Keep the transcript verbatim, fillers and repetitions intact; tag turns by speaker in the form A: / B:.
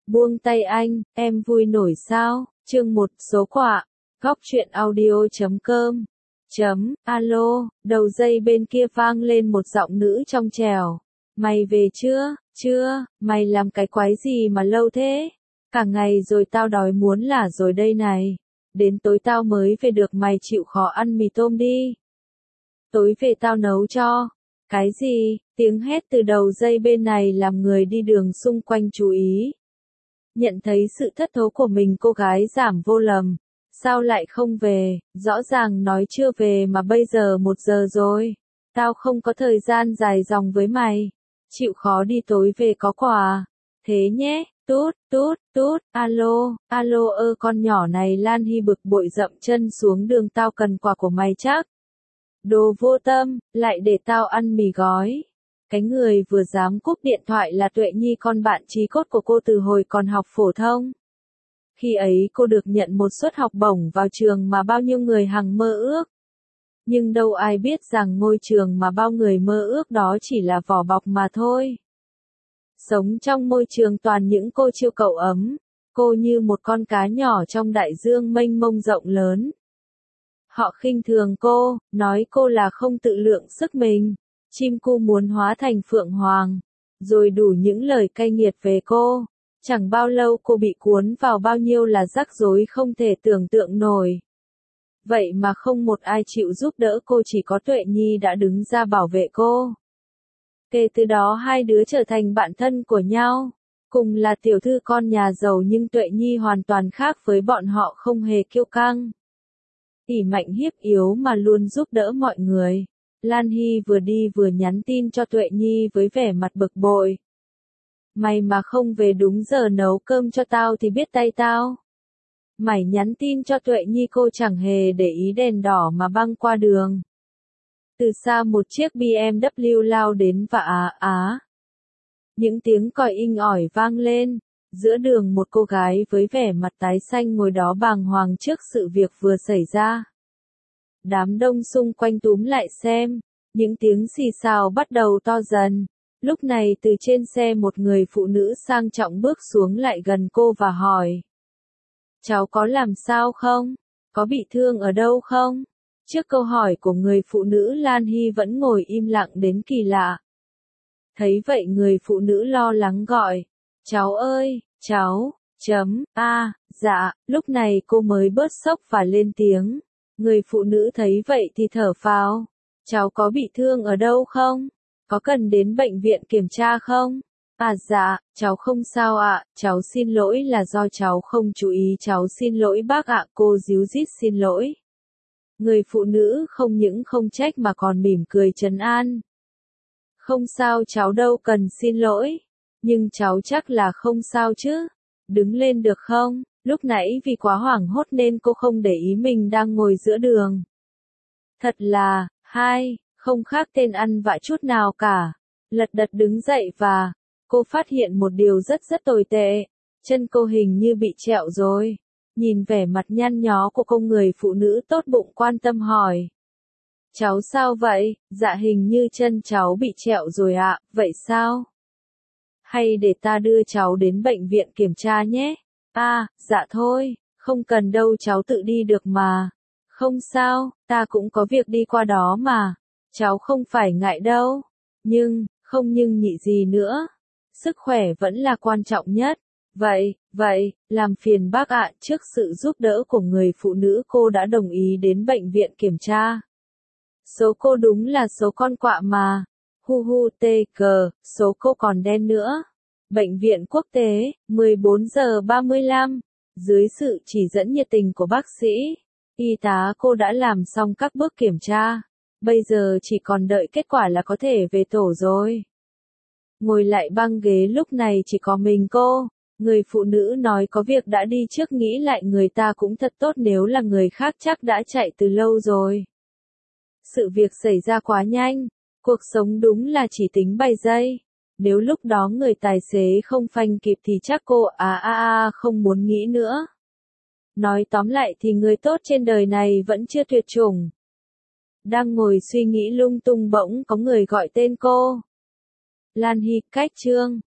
A: Buông tay anh, em vui nổi sao? Chương một, số quạ. Góc truyện audio chấm com. Chấm, alo, đầu dây bên kia vang lên một giọng nữ trong trẻo. Mày về chưa? Chưa, mày làm cái quái gì mà lâu thế? Cả ngày rồi tao đói muốn lả rồi đây này. Đến tối tao mới về được, mày chịu khó ăn mì tôm đi. Tối về tao nấu cho. Cái gì? Tiếng hét từ đầu dây bên này làm người đi đường xung quanh chú ý. Nhận thấy sự thất thố của mình, cô gái giảm vô lầm. Sao lại không về? Rõ ràng nói chưa về mà bây giờ một giờ rồi. Tao không có thời gian dài dòng với mày. Chịu khó đi, tối về có quà. Thế nhé, tút, tút, tút, alo, alo ơ con nhỏ này. Lan Hy bực bội dậm chân xuống đường, tao cần quà của mày chắc. Đồ vô tâm, lại để tao ăn mì gói. Cái người vừa dám cúp điện thoại là Tuệ Nhi, con bạn chí cốt của cô từ hồi còn học phổ thông. Khi ấy cô được nhận một suất học bổng vào trường mà bao nhiêu người hằng mơ ước. Nhưng đâu ai biết rằng ngôi trường mà bao người mơ ước đó chỉ là vỏ bọc mà thôi. Sống trong môi trường toàn những cô chiêu cậu ấm, cô như một con cá nhỏ trong đại dương mênh mông rộng lớn. Họ khinh thường cô, nói cô là không tự lượng sức mình, chim cu muốn hóa thành phượng hoàng, rồi đủ những lời cay nghiệt về cô. Chẳng bao lâu cô bị cuốn vào bao nhiêu là rắc rối không thể tưởng tượng nổi. Vậy mà không một ai chịu giúp đỡ cô, chỉ có Tuệ Nhi đã đứng ra bảo vệ cô. Kể từ đó hai đứa trở thành bạn thân của nhau. Cùng là tiểu thư con nhà giàu nhưng Tuệ Nhi hoàn toàn khác với bọn họ, không hề kiêu căng. Ỷ mạnh hiếp yếu mà luôn giúp đỡ mọi người. Lan Hy vừa đi vừa nhắn tin cho Tuệ Nhi với vẻ mặt bực bội. Mày mà không về đúng giờ nấu cơm cho tao thì biết tay tao. Mày nhắn tin cho Tuệ Nhi, cô chẳng hề để ý đèn đỏ mà băng qua đường. Từ xa một chiếc bê em vê lao đến và á á. Những tiếng còi inh ỏi vang lên. Giữa đường một cô gái với vẻ mặt tái xanh ngồi đó bàng hoàng trước sự việc vừa xảy ra. Đám đông xung quanh túm lại xem. Những tiếng xì xào bắt đầu to dần. Lúc này từ trên xe một người phụ nữ sang trọng bước xuống lại gần cô và hỏi. Cháu có làm sao không? Có bị thương ở đâu không? Trước câu hỏi của người phụ nữ, Lan Hy vẫn ngồi im lặng đến kỳ lạ. Thấy vậy người phụ nữ lo lắng gọi. Cháu ơi, cháu, chấm, a, à, dạ, lúc này cô mới bớt sốc và lên tiếng. Người phụ nữ thấy vậy thì thở phào. Cháu có bị thương ở đâu không? Có cần đến bệnh viện kiểm tra không? À dạ, cháu không sao ạ, cháu xin lỗi là do cháu không chú ý, cháu xin lỗi bác ạ, cô díu dít xin lỗi. Người phụ nữ không những không trách mà còn mỉm cười trấn an. Không sao cháu, đâu cần xin lỗi. Nhưng cháu chắc là không sao chứ? Đứng lên được không? Lúc nãy vì quá hoảng hốt nên cô không để ý mình đang ngồi giữa đường. Thật là, hai, không khác tên ăn vạ chút nào cả. Lật đật đứng dậy và cô phát hiện một điều rất rất tồi tệ. Chân cô hình như bị trẹo rồi. Nhìn vẻ mặt nhăn nhó của cô, người phụ nữ tốt bụng quan tâm hỏi. Cháu sao vậy? Dạ hình như chân cháu bị trẹo rồi ạ, vậy sao? Hay để ta đưa cháu đến bệnh viện kiểm tra nhé? À, dạ thôi, không cần đâu, cháu tự đi được mà. Không sao, ta cũng có việc đi qua đó mà. Cháu không phải ngại đâu. Nhưng, không nhưng nhị gì nữa. Sức khỏe vẫn là quan trọng nhất. Vậy, vậy, làm phiền bác ạ. Trước sự giúp đỡ của người phụ nữ, cô đã đồng ý đến bệnh viện kiểm tra. Số cô đúng là số con quạ mà. Hu hu tê cờ, số cô còn đen nữa. Bệnh viện quốc tế, mười bốn giờ ba mươi lăm. Dưới sự chỉ dẫn nhiệt tình của bác sĩ, y tá cô đã làm xong các bước kiểm tra. Bây giờ chỉ còn đợi kết quả là có thể về tổ rồi. Ngồi lại băng ghế lúc này chỉ có mình cô. Người phụ nữ nói có việc đã đi trước, nghĩ lại người ta cũng thật tốt, nếu là người khác chắc đã chạy từ lâu rồi. Sự việc xảy ra quá nhanh. Cuộc sống đúng là chỉ tính vài giây. Nếu lúc đó người tài xế không phanh kịp thì chắc cô à à à không muốn nghĩ nữa. Nói tóm lại thì người tốt trên đời này vẫn chưa tuyệt chủng. Đang ngồi suy nghĩ lung tung bỗng có người gọi tên cô. Lan Hy, cách chương.